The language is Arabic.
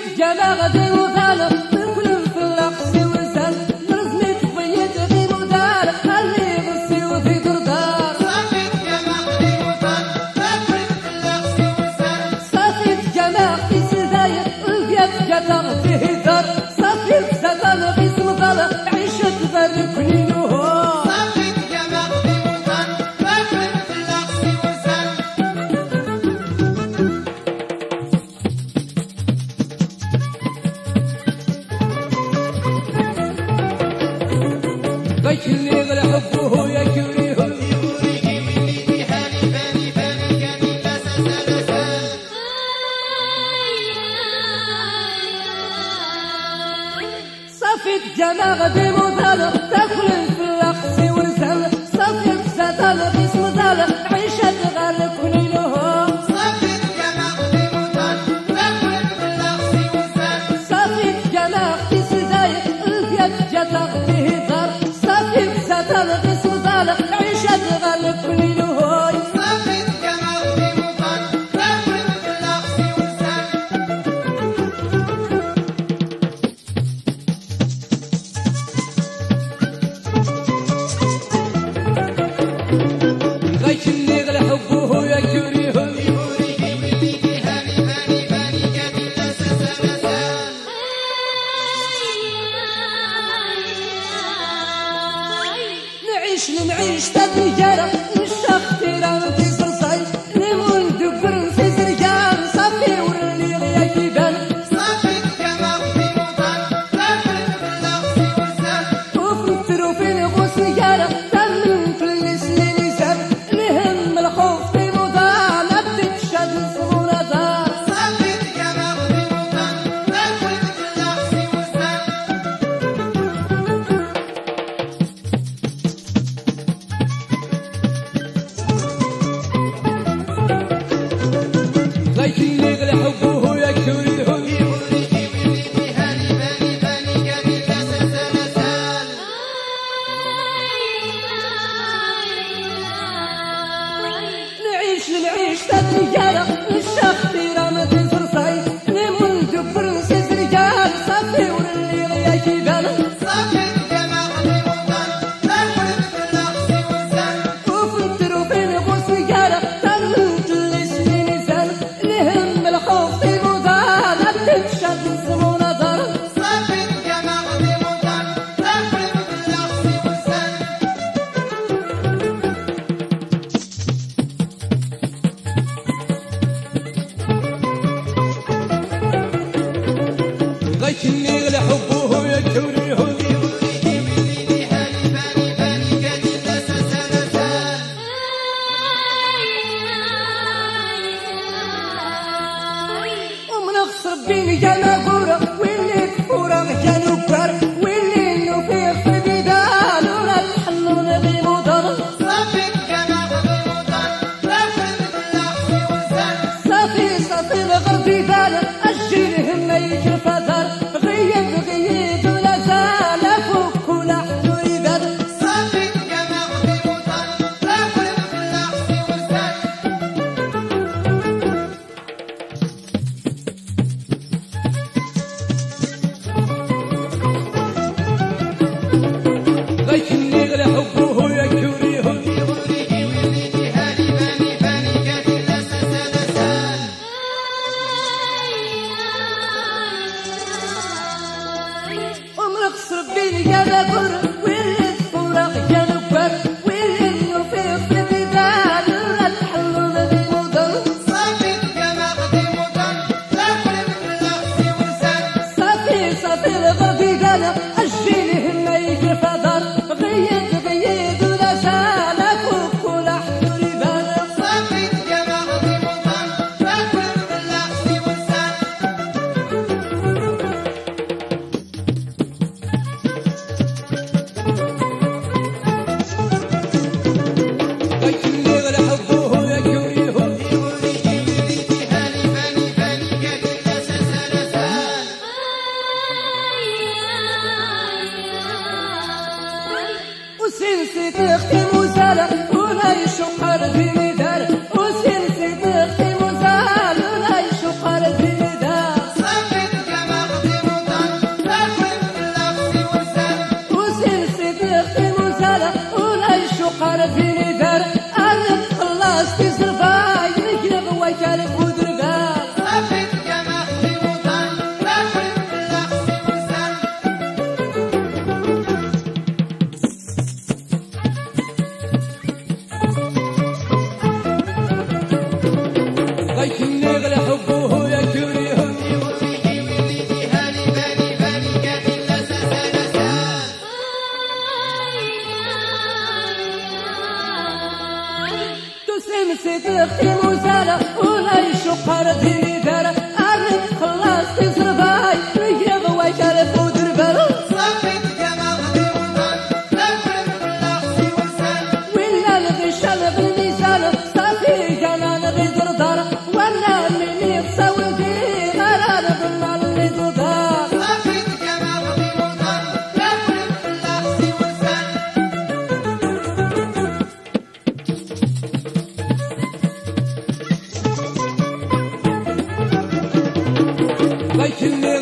جماعة دي وطالة كل الفلاق سي ورسال نرزميت بيت غي مدار اللي غسي وفي دردار صافيت جماعة دي وطالة كل الفلاق سي ورسال صافيت جماعة في سداير البيت جدار فيه دار صافيت زدان في سمطالة عيشت باركني نهار صافيت جماعة دي وطالة كل الفلاق سي ورسال غيش اللي غير حبه يا كريه صافيت جماعة دي مضالة تاكل الفلاق سي ورسال صافيت زدالة باسم ضالة عيشت غالب كنينوها صافيت جماعة دي وطالة كل الفلاق سي ورسال صافيت جماعة في سداير البيت جدار فيه دار صافيت زدالة باسم ضالة عيشت غالب كنينوها صافيت جماعة دي وطالة كل الفلاق سي ورسال غيش اللي غير حبه يا كريه نعيش تدريجارة الشخص تيران في صرصاي ليمون دبر في زرقان صافي ورلي غيا كيبان صافيت جماعة دي وطالة كل الفلاق سي ورسال وفنترو في الغوص نجارة تمن في السنين يساب لهم الخوف في مضان أبدك شاد الصغورة دار صافيت جماعة دي وطالة كل الفلاق سي ورسال غيش اللي غير حبه يا كريه نعيش تدريجارة الشخص تيران في صرصاي ليمون دبر في زرقان صافي ورلي غيا كيبان صافيت جماعة دي وطالة كل الفلاق سي ورسال وفنترو في الغوص نجارة تمنت السنين يسال لهم الخوف في مضان أبدك شاد الصغورة دار صافيت جماعة دي وطالة كل الفلاق سي ورسال غيش اللي غير حبه يا كريه ومنغصب بين جانا قورة واللي تفورة كانوا كبار واللي نوفيق في بيدان ولا تحنون غي مضر صافيت جماعة دي وطالة كل الفلاق سي ورسال صافي الغربي دار أجيلهم ما يجرف دار غيد ولا زال فوق ولا حلو يبان صافيت جماعة دي وطالة كل الفلاق سي ورسال غيش اللي غير حبه يا كريه ومنغصب بين جانا قورة واللي تفورة كانوا كبار واللي نوفيق في بيدان ولا تحنون غي مضر صافيت جماعة دي وطالة كل الفلاق سي ورسال صافي الغربي دار أجيلهم ما يجرف دار غيد ولا زال فوق ولا حلو يبان صافيت جماعة دي وطالة كل الفلاق سي ورسال حيكلي